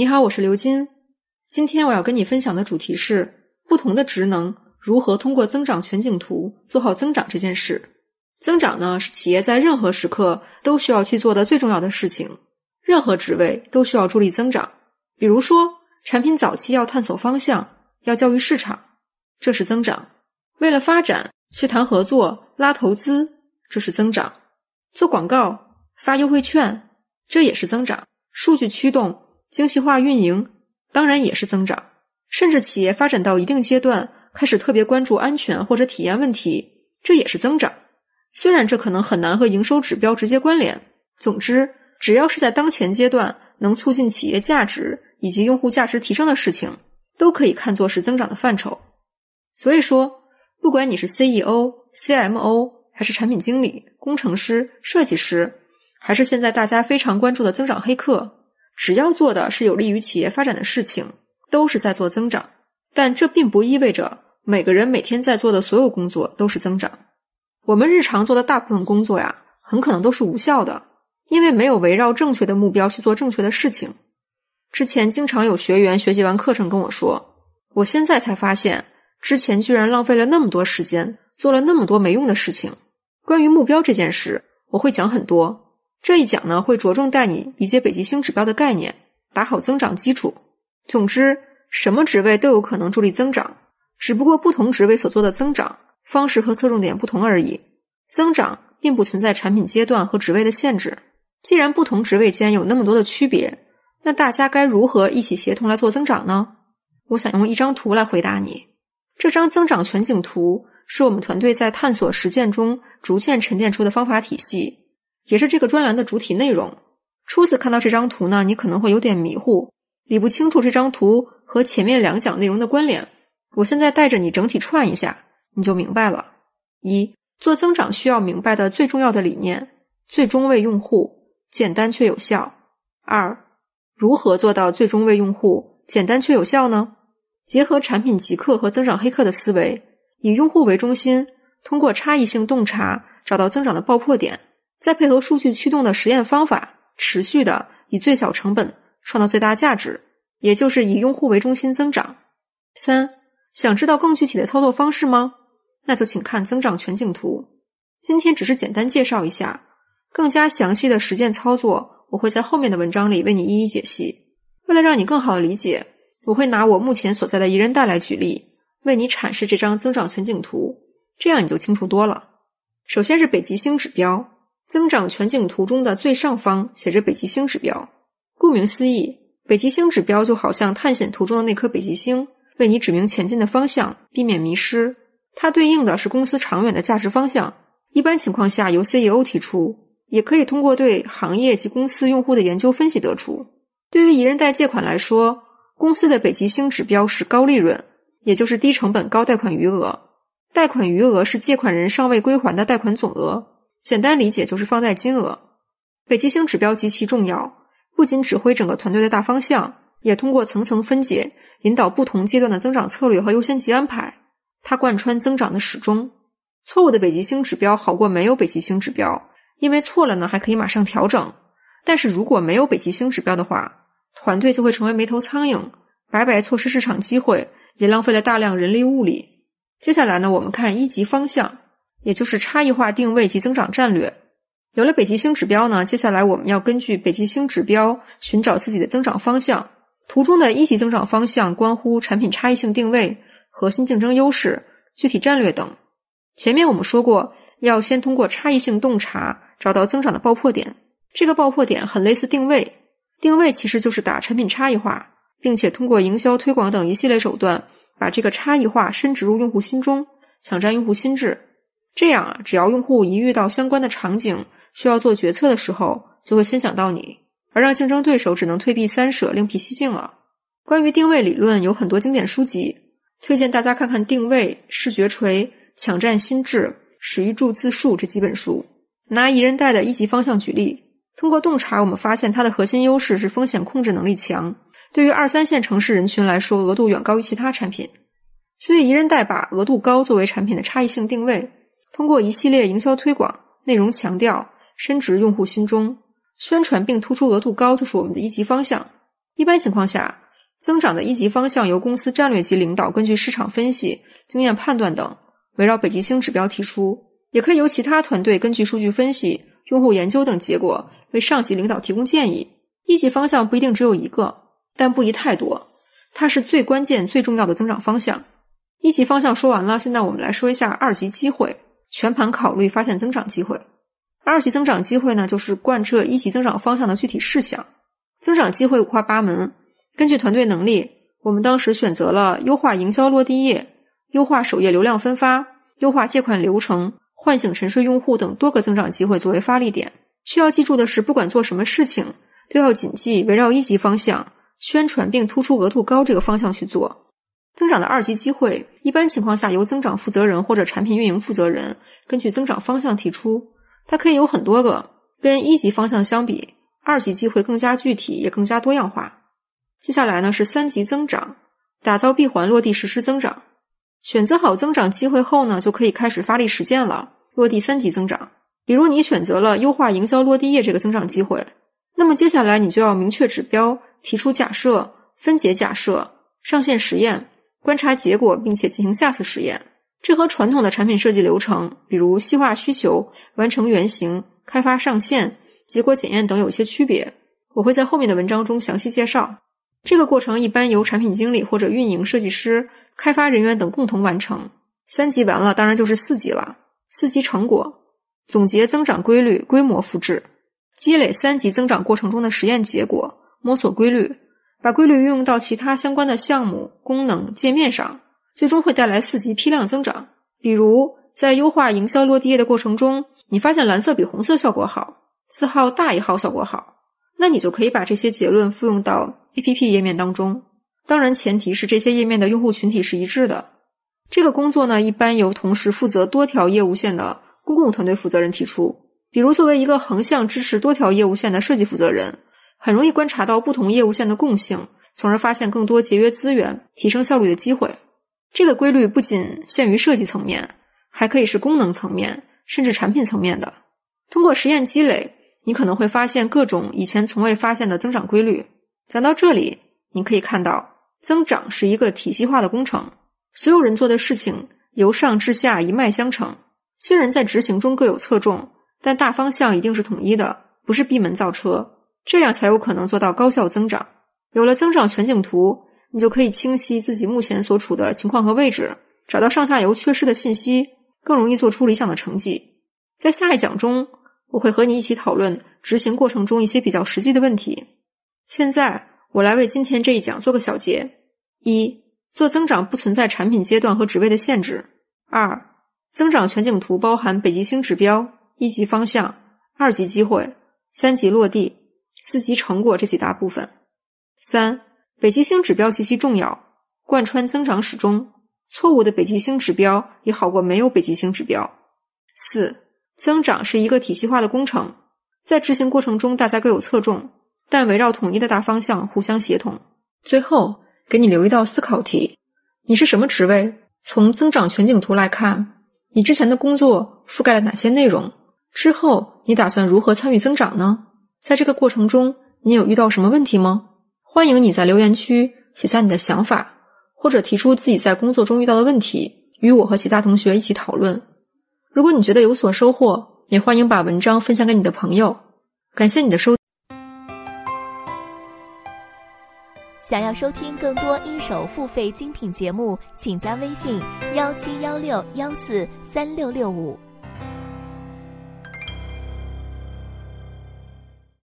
你好，我是刘金。今天我要跟你分享的主题是不同的职能如何通过增长全景图做好增长这件事。增长呢，是企业在任何时刻都需要去做的最重要的事情，任何职位都需要助力增长。比如说，产品早期要探索方向，要教育市场，这是增长。为了发展，去谈合作，拉投资，这是增长。做广告，发优惠券，这也是增长。数据驱动，精细化运营，当然也是增长。甚至企业发展到一定阶段，开始特别关注安全或者体验问题，这也是增长。虽然这可能很难和营收指标直接关联，总之，只要是在当前阶段能促进企业价值以及用户价值提升的事情，都可以看作是增长的范畴。所以说，不管你是 CEO、CMO 还是产品经理、工程师、设计师，还是现在大家非常关注的增长黑客，只要做的是有利于企业发展的事情，都是在做增长。但这并不意味着每个人每天在做的所有工作都是增长。我们日常做的大部分工作呀，很可能都是无效的，因为没有围绕正确的目标去做正确的事情。之前经常有学员学习完课程跟我说，我现在才发现之前居然浪费了那么多时间，做了那么多没用的事情。关于目标这件事，我会讲很多。这一讲呢，会着重带你理解北极星指标的概念，打好增长基础。总之，什么职位都有可能助力增长，只不过不同职位所做的增长方式和侧重点不同而已。增长并不存在产品阶段和职位的限制。既然不同职位间有那么多的区别，那大家该如何一起协同来做增长呢？我想用一张图来回答你。这张增长全景图是我们团队在探索实践中逐渐沉淀出的方法体系，也是这个专栏的主体内容。初次看到这张图呢，你可能会有点迷糊，理不清楚这张图和前面两讲内容的关联。我现在带着你整体串一下，你就明白了。一、做增长需要明白的最重要的理念，最终为用户，简单却有效。二、如何做到最终为用户，简单却有效呢？结合产品极客和增长黑客的思维，以用户为中心，通过差异性洞察找到增长的爆破点，再配合数据驱动的实验方法，持续的以最小成本创造最大价值，也就是以用户为中心增长。三、想知道更具体的操作方式吗？那就请看增长全景图。今天只是简单介绍一下，更加详细的实践操作我会在后面的文章里为你一一解析。为了让你更好的理解，我会拿我目前所在的宜人贷来举例，为你阐释这张增长全景图，这样你就清楚多了。首先是北极星指标，增长全景图中的最上方写着北极星指标。顾名思义，北极星指标就好像探险图中的那颗北极星，为你指明前进的方向，避免迷失。它对应的是公司长远的价值方向，一般情况下由 CEO 提出，也可以通过对行业及公司用户的研究分析得出。对于宜人贷借款来说，公司的北极星指标是高利润，也就是低成本高贷款余额。贷款余额是借款人尚未归还的贷款总额，简单理解就是放贷金额。北极星指标极其重要，不仅指挥整个团队的大方向，也通过层层分解引导不同阶段的增长策略和优先级安排，它贯穿增长的始终。错误的北极星指标好过没有北极星指标，因为错了呢还可以马上调整，但是如果没有北极星指标的话，团队就会成为没头苍蝇，白白错失市场机会，也浪费了大量人力物力。接下来呢，我们看一级方向，也就是差异化定位及增长战略。有了北极星指标呢，接下来我们要根据北极星指标寻找自己的增长方向。图中的一级增长方向关乎产品差异性定位、核心竞争优势、具体战略等。前面我们说过，要先通过差异性洞察找到增长的爆破点。这个爆破点很类似定位，定位其实就是打产品差异化，并且通过营销推广等一系列手段，把这个差异化深植入用户心中，抢占用户心智。这样啊，只要用户一遇到相关的场景，需要做决策的时候，就会先想到你，而让竞争对手只能退避三舍，另辟蹊径了。关于定位理论有很多经典书籍，推荐大家看看《定位》《视觉锤》《抢占心智》《史玉柱自述》这几本书。拿宜人贷的一级方向举例，通过洞察我们发现它的核心优势是风险控制能力强，对于2、3线城市人群来说额度远高于其他产品。所以宜人贷把额度高作为产品的差异性定位，通过一系列营销推广、内容强调、深植用户心中，宣传并突出额度高就是我们的一级方向。 一般情况下，增长的一级方向由公司战略级领导根据市场分析、经验判断等，围绕北极星指标提出，也可以由其他团队根据数据分析、用户研究等结果为上级领导提供建议。一级方向不一定只有一个，但不宜太多，它是最关键最重要的增长方向。一级方向说完了，现在我们来说一下二级机会，全盘考虑发现增长机会。二级增长机会呢，就是贯彻一级增长方向的具体事项。增长机会五花八门，根据团队能力，我们当时选择了优化营销落地页、优化首页流量分发、优化借款流程、唤醒沉睡用户等多个增长机会作为发力点。需要记住的是，不管做什么事情，都要谨记围绕一级方向宣传并突出额度高这个方向去做。增长的二级机会，一般情况下由增长负责人或者产品运营负责人根据增长方向提出，它可以有很多个，跟一级方向相比，二级机会更加具体也更加多样化。接下来呢是三级增长，打造闭环落地实施增长。选择好增长机会后呢，就可以开始发力实践了，落地三级增长。比如你选择了优化营销落地页这个增长机会，那么接下来你就要明确指标，提出假设，分解假设，上线实验，观察结果，并且进行下次实验。这和传统的产品设计流程，比如细化需求、完成原型、开发上线、结果检验等有一些区别，我会在后面的文章中详细介绍。这个过程一般由产品经理或者运营设计师、开发人员等共同完成。三级完了，当然就是四级了。四级成果，总结增长规律，规模复制，积累三级增长过程中的实验结果，摸索规律，把规律运用到其他相关的项目、功能、界面上，最终会带来四级批量增长。比如在优化营销落地页的过程中，你发现蓝色比红色效果好，字号大1号效果好，那你就可以把这些结论复用到 APP 页面当中。当然前提是这些页面的用户群体是一致的。这个工作呢，一般由同时负责多条业务线的公共团队负责人提出。比如作为一个横向支持多条业务线的设计负责人，很容易观察到不同业务线的共性，从而发现更多节约资源、提升效率的机会。这个规律不仅限于设计层面，还可以是功能层面，甚至产品层面的。通过实验积累，你可能会发现各种以前从未发现的增长规律。讲到这里，你可以看到，增长是一个体系化的工程，所有人做的事情由上至下一脉相承。虽然在执行中各有侧重，但大方向一定是统一的，不是闭门造车，这样才有可能做到高效增长。有了增长全景图，你就可以清晰自己目前所处的情况和位置，找到上下游缺失的信息，更容易做出理想的成绩。在下一讲中，我会和你一起讨论执行过程中一些比较实际的问题。现在我来为今天这一讲做个小结。一、做增长不存在产品阶段和职位的限制。二、增长全景图包含北极星指标、一级方向、二级机会、三级落地、四级成果这几大部分。三、北极星指标极其重要，贯穿增长始终，错误的北极星指标也好过没有北极星指标。四、增长是一个体系化的工程，在执行过程中大家各有侧重，但围绕统一的大方向互相协同。最后给你留一道思考题，你是什么职位？从增长全景图来看，你之前的工作覆盖了哪些内容？之后你打算如何参与增长呢？在这个过程中，你有遇到什么问题吗？欢迎你在留言区写下你的想法，或者提出自己在工作中遇到的问题，与我和其他同学一起讨论。如果你觉得有所收获，也欢迎把文章分享给你的朋友。感谢你的收听。 想要收听更多一手付费精品节目，请加微信1716143665。